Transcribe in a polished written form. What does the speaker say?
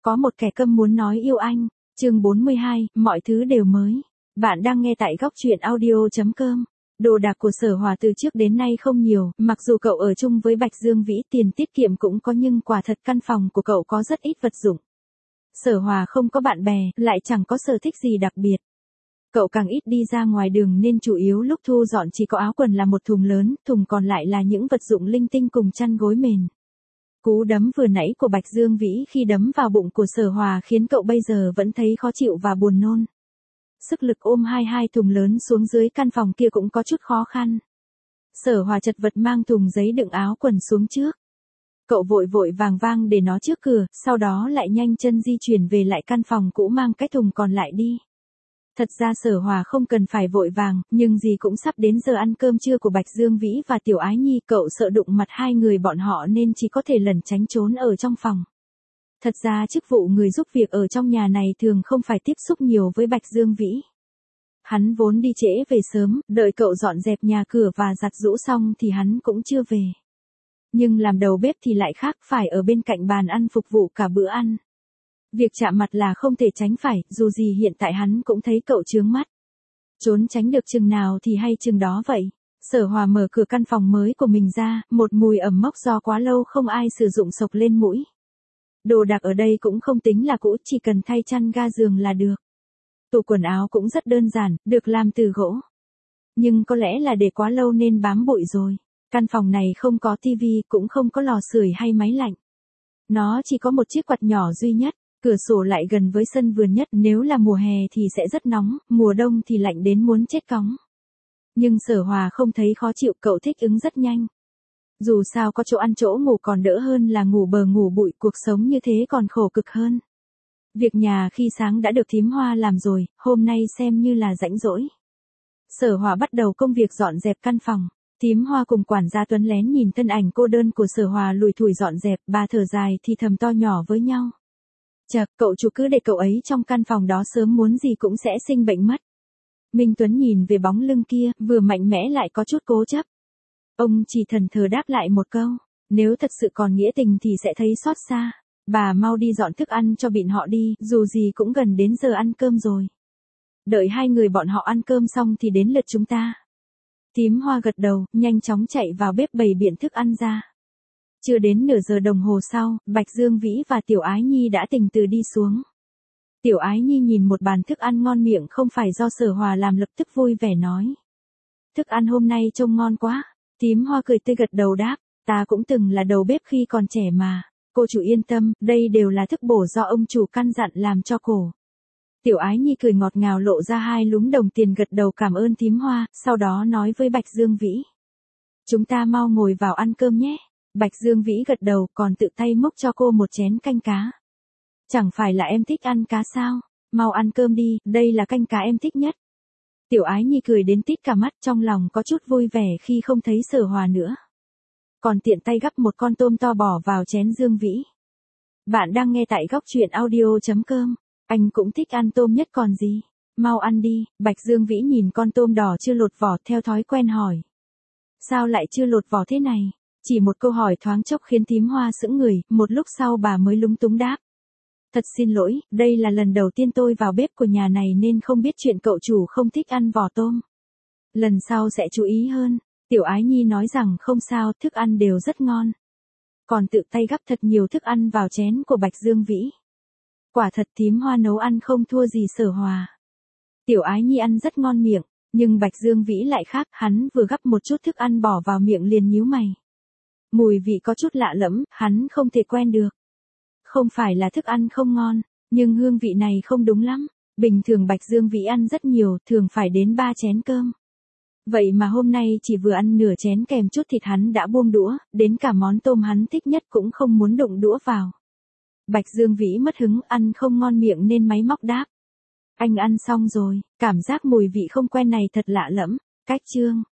Có một kẻ câm muốn nói yêu anh. Chương 42, mọi thứ đều mới. Bạn đang nghe tại góc truyện audio.com. Đồ đạc của Sở Hòa từ trước đến nay không nhiều, mặc dù cậu ở chung với Bạch Dương Vĩ tiền tiết kiệm cũng có nhưng quả thật căn phòng của cậu có rất ít vật dụng. Sở Hòa không có bạn bè, lại chẳng có sở thích gì đặc biệt. Cậu càng ít đi ra ngoài đường nên chủ yếu lúc thu dọn chỉ có áo quần là một thùng lớn, thùng còn lại là những vật dụng linh tinh cùng chăn gối mền. Cú đấm vừa nãy của Bạch Dương Vĩ khi đấm vào bụng của Sở Hòa khiến cậu bây giờ vẫn thấy khó chịu và buồn nôn. Sức lực ôm hai thùng lớn xuống dưới căn phòng kia cũng có chút khó khăn. Sở Hòa chật vật mang thùng giấy đựng áo quần xuống trước. Cậu vội vội vàng vàng để nó trước cửa, sau đó lại nhanh chân di chuyển về lại căn phòng cũ mang cái thùng còn lại đi. Thật ra Sở Hòa không cần phải vội vàng, nhưng gì cũng sắp đến giờ ăn cơm trưa của Bạch Dương Vĩ và Tiểu Ái Nhi, cậu sợ đụng mặt hai người bọn họ nên chỉ có thể lẩn tránh trốn ở trong phòng. Thật ra chức vụ người giúp việc ở trong nhà này thường không phải tiếp xúc nhiều với Bạch Dương Vĩ. Hắn vốn đi trễ về sớm, đợi cậu dọn dẹp nhà cửa và giặt giũ xong thì hắn cũng chưa về. Nhưng làm đầu bếp thì lại khác, phải ở bên cạnh bàn ăn phục vụ cả bữa ăn. Việc chạm mặt là không thể tránh phải, dù gì hiện tại hắn cũng thấy cậu chướng mắt. Trốn tránh được chừng nào thì hay chừng đó vậy. Sở Hòa mở cửa căn phòng mới của mình ra, một mùi ẩm mốc do quá lâu không ai sử dụng xộc lên mũi. Đồ đạc ở đây cũng không tính là cũ, chỉ cần thay chăn ga giường là được. Tủ quần áo cũng rất đơn giản, được làm từ gỗ. Nhưng có lẽ là để quá lâu nên bám bụi rồi. Căn phòng này không có tivi, cũng không có lò sưởi hay máy lạnh. Nó chỉ có một chiếc quạt nhỏ duy nhất. Cửa sổ lại gần với sân vườn nhất, nếu là mùa hè thì sẽ rất nóng, mùa đông thì lạnh đến muốn chết cóng. Nhưng Sở Hòa không thấy khó chịu, cậu thích ứng rất nhanh. Dù sao có chỗ ăn chỗ ngủ còn đỡ hơn là ngủ bờ ngủ bụi, cuộc sống như thế còn khổ cực hơn. Việc nhà khi sáng đã được thím Hoa làm rồi, hôm nay xem như là rảnh rỗi. Sở Hòa bắt đầu công việc dọn dẹp căn phòng. Thím Hoa cùng quản gia Tuấn lén nhìn thân ảnh cô đơn của Sở Hòa lủi thủi dọn dẹp, bà thở dài thì thầm to nhỏ với nhau. Chật, cậu chủ cứ để cậu ấy trong căn phòng đó, sớm muốn gì cũng sẽ sinh bệnh mất. Minh Tuấn nhìn về bóng lưng kia, vừa mạnh mẽ lại có chút cố chấp. Ông chỉ thẫn thờ đáp lại một câu, nếu thật sự còn nghĩa tình thì sẽ thấy xót xa. Bà mau đi dọn thức ăn cho bọn họ đi, dù gì cũng gần đến giờ ăn cơm rồi. Đợi hai người bọn họ ăn cơm xong thì đến lượt chúng ta. Thím Hoa gật đầu, nhanh chóng chạy vào bếp bày biện thức ăn ra. Chưa đến nửa giờ đồng hồ sau, Bạch Dương Vĩ và Tiểu Ái Nhi đã tình từ đi xuống. Tiểu Ái Nhi nhìn một bàn thức ăn ngon miệng không phải do Sở Hòa làm lập tức vui vẻ nói. Thức ăn hôm nay trông ngon quá. Thím Hoa cười tươi gật đầu đáp, ta cũng từng là đầu bếp khi còn trẻ mà. Cô chủ yên tâm, đây đều là thức bổ do ông chủ căn dặn làm cho cô. Tiểu Ái Nhi cười ngọt ngào lộ ra hai lúm đồng tiền gật đầu cảm ơn thím Hoa, sau đó nói với Bạch Dương Vĩ. Chúng ta mau ngồi vào ăn cơm nhé. Bạch Dương Vĩ gật đầu còn tự tay múc cho cô một chén canh cá. Chẳng phải là em thích ăn cá sao? Mau ăn cơm đi, đây là canh cá em thích nhất. Tiểu Ái Nhi cười đến tít cả mắt, trong lòng có chút vui vẻ khi không thấy Sở Hòa nữa. Còn tiện tay gắp một con tôm to bỏ vào chén Dương Vĩ. Bạn đang nghe tại góc truyện audio.com. Anh cũng thích ăn tôm nhất còn gì. Mau ăn đi. Bạch Dương Vĩ nhìn con tôm đỏ chưa lột vỏ theo thói quen hỏi. Sao lại chưa lột vỏ thế này? Chỉ một câu hỏi thoáng chốc khiến thím Hoa sững người, một lúc sau bà mới lúng túng đáp. Thật xin lỗi, đây là lần đầu tiên tôi vào bếp của nhà này nên không biết chuyện cậu chủ không thích ăn vỏ tôm. Lần sau sẽ chú ý hơn. Tiểu Ái Nhi nói rằng không sao, thức ăn đều rất ngon. Còn tự tay gắp thật nhiều thức ăn vào chén của Bạch Dương Vĩ. Quả thật thím Hoa nấu ăn không thua gì Sở Hòa. Tiểu Ái Nhi ăn rất ngon miệng, nhưng Bạch Dương Vĩ lại khác, hắn vừa gắp một chút thức ăn bỏ vào miệng liền nhíu mày. Mùi vị có chút lạ lẫm, hắn không thể quen được. Không phải là thức ăn không ngon, nhưng hương vị này không đúng lắm. Bình thường Bạch Dương Vĩ ăn rất nhiều, thường phải đến 3 chén cơm. Vậy mà hôm nay chỉ vừa ăn nửa chén kèm chút thịt hắn đã buông đũa, đến cả món tôm hắn thích nhất cũng không muốn đụng đũa vào. Bạch Dương Vĩ mất hứng, ăn không ngon miệng nên máy móc đáp. Anh ăn xong rồi, cảm giác mùi vị không quen này thật lạ lẫm. Cách chương.